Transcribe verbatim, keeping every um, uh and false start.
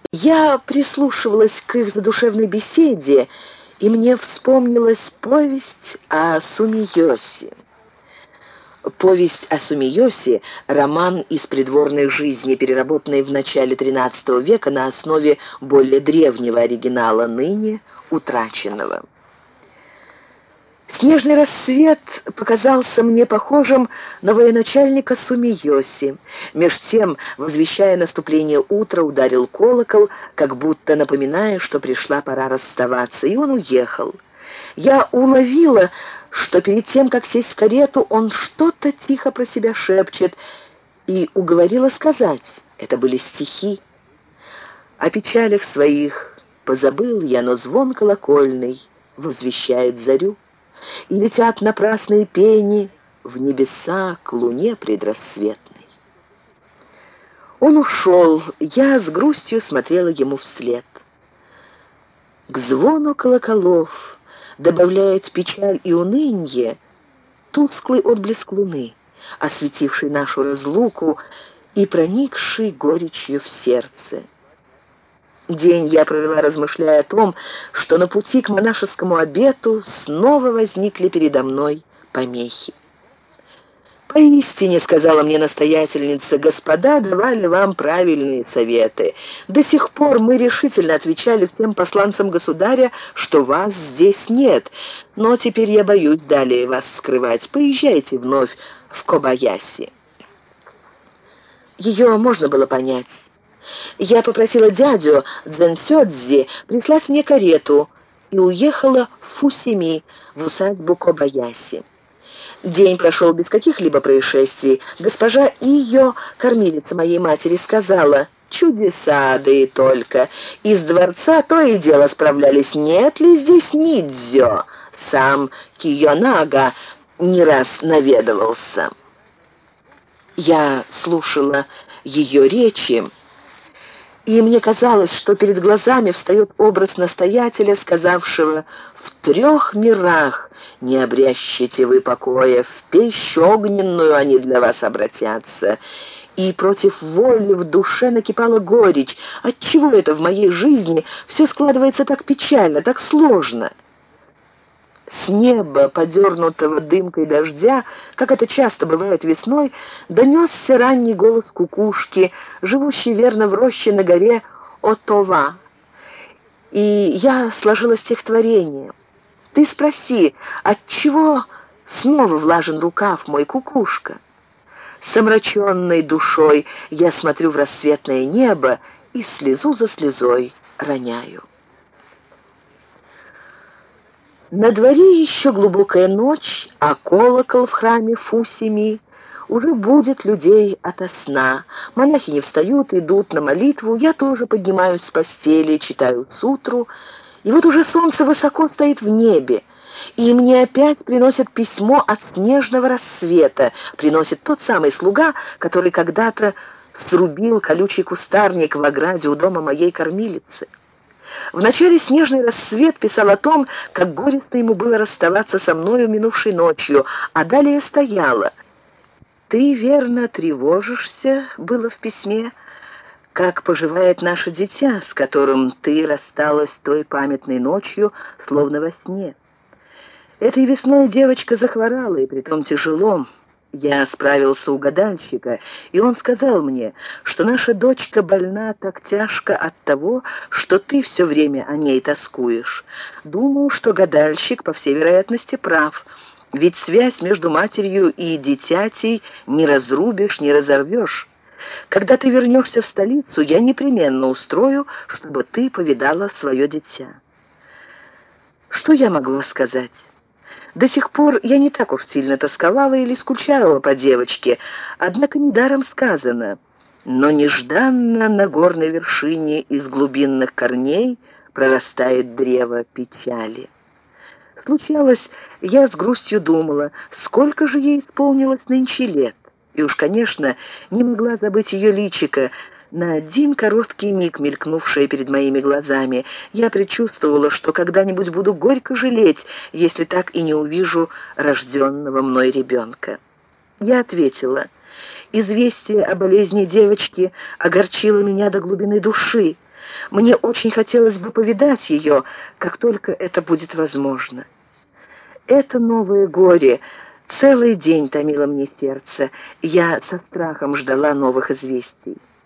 Я прислушивалась к их задушевной беседе, и мне вспомнилась повесть о Сумиосе. Повесть о Сумиосе — роман из придворной жизни, переработанный в начале тринадцатого века на основе более древнего оригинала, ныне утраченного. Снежный рассвет показался мне похожим на военачальника Сумиоси. Меж тем, возвещая наступление утра, ударил колокол, как будто напоминая, что пришла пора расставаться, и он уехал. Я уловила, что перед тем, как сесть в карету, он что-то тихо про себя шепчет, и уговорила сказать. Это были стихи. О печалях своих позабыл я, но звон колокольный возвещает зарю. И летят напрасные пени в небеса к луне предрассветной. Он ушел, я с грустью смотрела ему вслед. К звону колоколов добавляет печаль и унынье тусклый отблеск луны, осветивший нашу разлуку и проникший горечью в сердце. День я провела, размышляя о том, что на пути к монашескому обету снова возникли передо мной помехи. «Поистине, — сказала мне настоятельница, — господа давали вам правильные советы. До сих пор мы решительно отвечали всем посланцам государя, что вас здесь нет, но теперь я боюсь далее вас скрывать. Поезжайте вновь в Кобаяси». Ее можно было понять. Я попросила дядю Дзэнсёдзи прислать мне карету и уехала в Фусими, в усадьбу Кобаяси. День прошел без каких-либо происшествий. Госпожа Ио, кормилица моей матери, сказала: «Чудеса, да и только. Из дворца то и дело справлялись, нет ли здесь ниндзё. Сам Кийонага не раз наведывался». Я слушала ее речи, и мне казалось, что перед глазами встает образ настоятеля, сказавшего: «В трех мирах не обрящите вы покоя, в печь огненную они для вас обратятся». И против воли в душе накипала горечь. Отчего это в моей жизни все складывается так печально, так сложно? С неба, подернутого дымкой дождя, как это часто бывает весной, донесся ранний голос кукушки, живущей верно в роще на горе Отова. И я сложила стихотворение. «Ты спроси, отчего снова влажен рукав мой, кукушка?» С омраченной душой я смотрю в рассветное небо и слезу за слезой роняю. На дворе еще глубокая ночь, а колокол в храме Фусими уже будит людей ото сна. Монахи не встают, идут на молитву. Я тоже поднимаюсь с постели, читаю сутру. И вот уже солнце высоко стоит в небе, и мне опять приносят письмо от снежного рассвета. Приносит тот самый слуга, который когда-то срубил колючий кустарник в ограде у дома моей кормилицы. Вначале снежный рассвет писал о том, как горестно ему было расставаться со мною минувшей ночью, а далее стояло: «Ты верно тревожишься», — было в письме, «как поживает наше дитя, с которым ты рассталась той памятной ночью, словно во сне. Этой весной девочка захворала, и притом тяжело. Я справился у гадальщика, и он сказал мне, что наша дочка больна так тяжко от того, что ты все время о ней тоскуешь. Думаю, что гадальщик, по всей вероятности, прав, ведь связь между матерью и дитятей не разрубишь, не разорвешь. Когда ты вернешься в столицу, я непременно устрою, чтобы ты повидала свое дитя». Что я могла сказать? До сих пор я не так уж сильно тосковала или скучала по девочке, однако недаром сказано: «Но нежданно на горной вершине из глубинных корней прорастает древо печали». Случалось, я с грустью думала, сколько же ей исполнилось нынче лет, и уж, конечно, не могла забыть ее личико, на один короткий миг мелькнувшее перед моими глазами. Я предчувствовала, что когда-нибудь буду горько жалеть, если так и не увижу рожденного мной ребенка. Я ответила: Известие о болезни девочки огорчило меня до глубины души. Мне очень хотелось бы повидать ее, как только это будет возможно. Это новое горе целый день томило мне сердце. Я со страхом ждала новых известий.